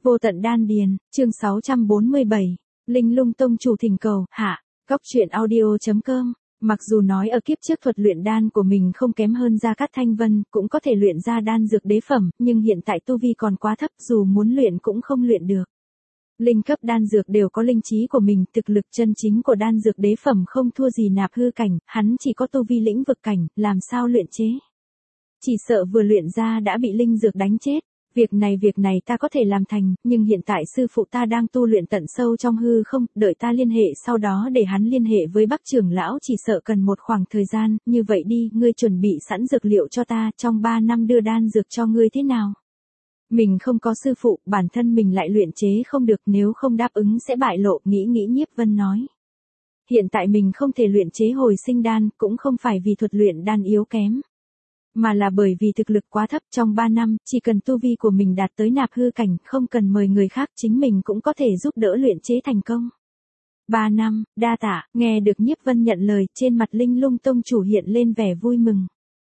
Vô tận đan điền, chương 647, Linh Lung Tông chủ thỉnh cầu, hạ, Góc truyện audio.com. Mặc dù nói ở kiếp trước thuật luyện đan của mình không kém hơn Gia Cát Thanh Vân, cũng có thể luyện ra đan dược đế phẩm, nhưng hiện tại tu vi còn quá thấp, dù muốn luyện cũng không luyện được. Linh cấp đan dược đều có linh trí của mình, thực lực chân chính của đan dược đế phẩm không thua gì nạp hư cảnh, hắn chỉ có tu vi lĩnh vực cảnh, làm sao luyện chế. Chỉ sợ vừa luyện ra đã bị linh dược đánh chết. Việc này ta có thể làm thành, nhưng hiện tại sư phụ ta đang tu luyện tận sâu trong hư không, đợi ta liên hệ sau đó để hắn liên hệ với Bắc trưởng lão, chỉ sợ cần một khoảng thời gian, như vậy đi, ngươi chuẩn bị sẵn dược liệu cho ta, trong 3 năm đưa đan dược cho ngươi thế nào? Mình không có sư phụ, bản thân mình lại luyện chế không được, nếu không đáp ứng sẽ bại lộ, nghĩ Nhiếp Vân nói. Hiện tại mình không thể luyện chế hồi sinh đan, cũng không phải vì thuật luyện đan yếu kém, mà là bởi vì thực lực quá thấp. Trong 3 năm, chỉ cần tu vi của mình đạt tới nạp hư cảnh, không cần mời người khác, chính mình cũng có thể giúp đỡ luyện chế thành công. 3 năm, đa tạ, nghe được Nhiếp Vân nhận lời, trên mặt Linh Lung Tông chủ hiện lên vẻ vui mừng.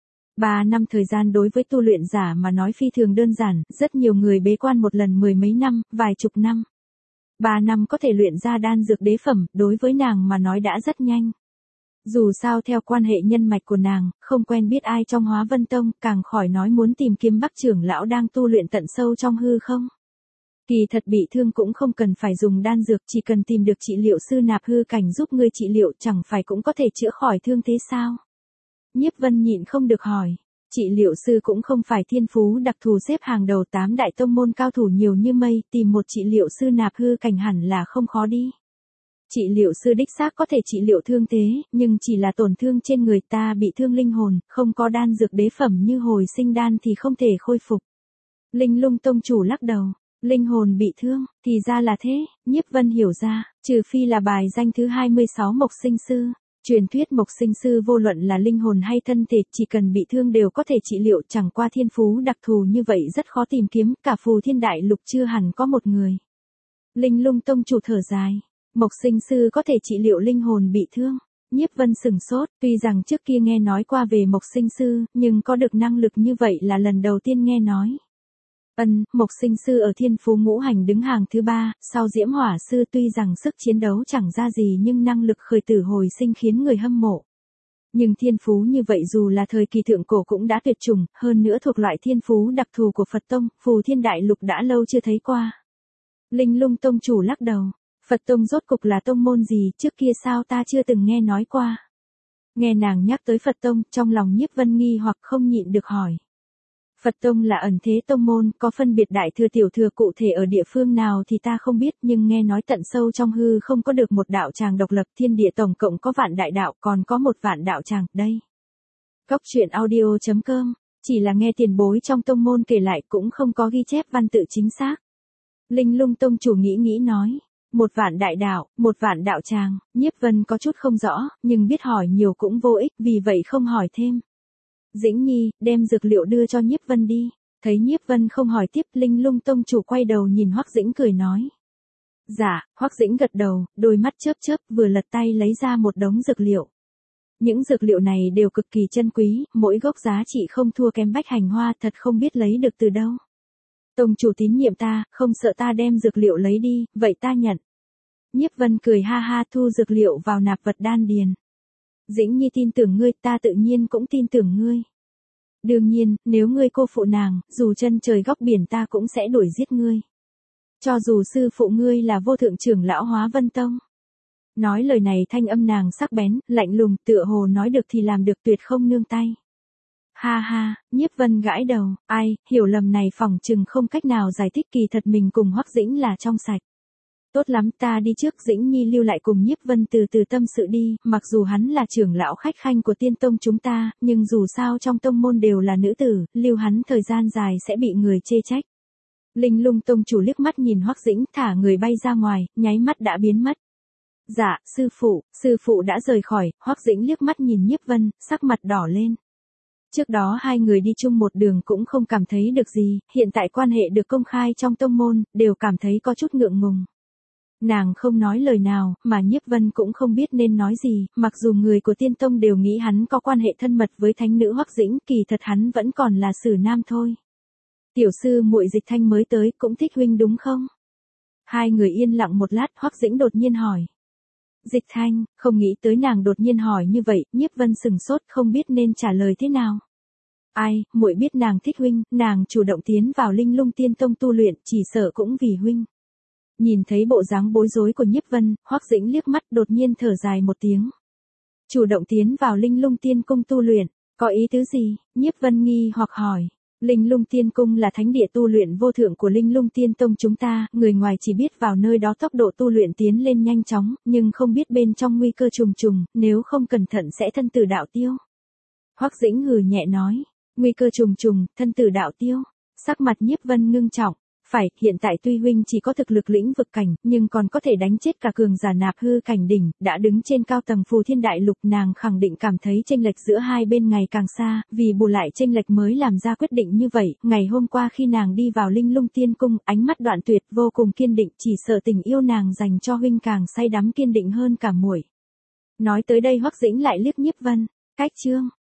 3 năm thời gian đối với tu luyện giả mà nói phi thường đơn giản, rất nhiều người bế quan một lần 10 mấy năm, vài chục năm. 3 năm có thể luyện ra đan dược đế phẩm, đối với nàng mà nói đã rất nhanh. Dù sao theo quan hệ nhân mạch của nàng, không quen biết ai trong Hóa Vân Tông, càng khỏi nói muốn tìm kiếm Bắc trưởng lão đang tu luyện tận sâu trong hư không. Kỳ thật bị thương cũng không cần phải dùng đan dược, chỉ cần tìm được trị liệu sư nạp hư cảnh giúp ngươi trị liệu, chẳng phải cũng có thể chữa khỏi thương thế sao? Nhiếp Vân nhịn không được hỏi. Trị liệu sư cũng không phải thiên phú đặc thù xếp hàng đầu 8 đại tông môn cao thủ nhiều như mây, tìm một trị liệu sư nạp hư cảnh hẳn là không khó đi. Trị liệu sư đích xác có thể trị liệu thương thế, nhưng chỉ là tổn thương trên người, ta bị thương linh hồn, không có đan dược đế phẩm như hồi sinh đan thì không thể khôi phục. Linh Lung Tông chủ lắc đầu, linh hồn bị thương, thì ra là thế. Nhiếp Vân hiểu ra, trừ phi là bài danh thứ 26 Mộc Sinh Sư. Truyền thuyết Mộc Sinh Sư vô luận là linh hồn hay thân thể, chỉ cần bị thương đều có thể trị liệu, chẳng qua thiên phú đặc thù như vậy rất khó tìm kiếm, cả Phù Thiên Đại Lục chưa hẳn có một người. Linh Lung Tông chủ thở dài. Mộc Sinh Sư có thể trị liệu linh hồn bị thương. Nhiếp Vân sừng sốt, tuy rằng trước kia nghe nói qua về Mộc Sinh Sư, nhưng có được năng lực như vậy là lần đầu tiên nghe nói. Mộc Sinh Sư ở thiên phú ngũ hành đứng hàng thứ 3, sau Diễm Hỏa Sư, tuy rằng sức chiến đấu chẳng ra gì nhưng năng lực khởi tử hồi sinh khiến người hâm mộ. Nhưng thiên phú như vậy dù là thời kỳ thượng cổ cũng đã tuyệt chủng, hơn nữa thuộc loại thiên phú đặc thù của Phật Tông, Phù Thiên Đại Lục đã lâu chưa thấy qua. Linh Lung Tông chủ lắc đầu. Phật Tông rốt cục là tông môn gì, trước kia sao ta chưa từng nghe nói qua. Nghe nàng nhắc tới Phật Tông, trong lòng Nhiếp Vân nghi hoặc không nhịn được hỏi. Phật Tông là ẩn thế tông môn, có phân biệt đại thừa tiểu thừa, cụ thể ở địa phương nào thì ta không biết, nhưng nghe nói tận sâu trong hư không có được một đạo tràng độc lập, thiên địa tổng cộng có vạn đại đạo, còn có một vạn đạo tràng, đây. Góc truyện audio.com, chỉ là nghe tiền bối trong tông môn kể lại, cũng không có ghi chép văn tự chính xác. Linh Lung Tông chủ nghĩ nói. Một vạn đại đạo, một vạn đạo tràng. Nhiếp Vân có chút không rõ, nhưng biết hỏi nhiều cũng vô ích, vì vậy không hỏi thêm. Dĩnh Nhi, đem dược liệu đưa cho Nhiếp Vân đi. Thấy Nhiếp Vân không hỏi tiếp, Linh Lung Tông chủ quay đầu nhìn Hoắc Dĩnh cười nói. Dạ, Hoắc Dĩnh gật đầu, đôi mắt chớp, vừa lật tay lấy ra một đống dược liệu. Những dược liệu này đều cực kỳ chân quý, mỗi gốc giá trị không thua kém bách hành hoa, thật không biết lấy được từ đâu. Tông chủ tín nhiệm ta, không sợ ta đem dược liệu lấy đi, vậy ta nhận. Nhiếp Vân cười ha ha, thu dược liệu vào nạp vật đan điền. Dĩnh Nhi tin tưởng ngươi, ta tự nhiên cũng tin tưởng ngươi. Đương nhiên, nếu ngươi cô phụ nàng, dù chân trời góc biển ta cũng sẽ đuổi giết ngươi. Cho dù sư phụ ngươi là vô thượng trưởng lão Hóa Vân Tông. Nói lời này thanh âm nàng sắc bén, lạnh lùng, tựa hồ nói được thì làm được, tuyệt không nương tay. Ha ha, Nhiếp Vân gãi đầu, ai, hiểu lầm này phỏng chừng không cách nào giải thích, kỳ thật mình cùng Hoắc Dĩnh là trong sạch. Tốt lắm, ta đi trước, Dĩnh Nhi lưu lại cùng Nhiếp Vân từ từ tâm sự đi, mặc dù hắn là trưởng lão khách khanh của tiên tông chúng ta, nhưng dù sao trong tông môn đều là nữ tử, lưu hắn thời gian dài sẽ bị người chê trách. Linh Lung Tông chủ liếc mắt nhìn Hoắc Dĩnh, thả người bay ra ngoài, nháy mắt đã biến mất. Dạ, sư phụ đã rời khỏi. Hoắc Dĩnh liếc mắt nhìn Nhiếp Vân, sắc mặt đỏ lên. Trước đó hai người đi chung một đường cũng không cảm thấy được gì, hiện tại quan hệ được công khai trong tông môn, đều cảm thấy có chút ngượng ngùng. Nàng không nói lời nào, mà Nhiếp Vân cũng không biết nên nói gì, mặc dù người của tiên tông đều nghĩ hắn có quan hệ thân mật với thánh nữ Hoắc Dĩnh, kỳ thật hắn vẫn còn là xử nam thôi. Tiểu sư muội Dịch Thanh mới tới cũng thích huynh đúng không? Hai người yên lặng một lát, Hoắc Dĩnh đột nhiên hỏi. Dịch Thanh, không nghĩ tới nàng đột nhiên hỏi như vậy, Nhiếp Vân sừng sốt không biết nên trả lời thế nào. Ai, muội biết nàng thích huynh, nàng chủ động tiến vào Linh Lung Tiên Tông tu luyện, chỉ sợ cũng vì huynh. Nhìn thấy bộ dáng bối rối của Nhiếp Vân, Hoắc Dĩnh liếc mắt đột nhiên thở dài một tiếng. Chủ động tiến vào Linh Lung Tiên Cung tu luyện, có ý tứ gì? Nhiếp Vân nghi hoặc hỏi. Linh Lung Tiên Cung là thánh địa tu luyện vô thượng của Linh Lung Tiên Tông chúng ta, người ngoài chỉ biết vào nơi đó tốc độ tu luyện tiến lên nhanh chóng, nhưng không biết bên trong nguy cơ trùng trùng, nếu không cẩn thận sẽ thân tử đạo tiêu. Hoắc Dĩnh hừ nhẹ nói, nguy cơ trùng trùng, thân tử đạo tiêu. Sắc mặt Nhiếp Vân ngưng trọng. Phải, hiện tại tuy huynh chỉ có thực lực lĩnh vực cảnh, nhưng còn có thể đánh chết cả cường giả nạp hư cảnh đỉnh, đã đứng trên cao tầng phù thiên đại lục, nàng khẳng định cảm thấy chênh lệch giữa hai bên ngày càng xa, vì bù lại chênh lệch mới làm ra quyết định như vậy. Ngày hôm qua khi nàng đi vào Linh Lung Tiên Cung, ánh mắt đoạn tuyệt vô cùng kiên định, chỉ sợ tình yêu nàng dành cho huynh càng say đắm kiên định hơn cả muội. Nói tới đây Hoắc Dĩnh lại liếc Nhiếp Vân, cách chương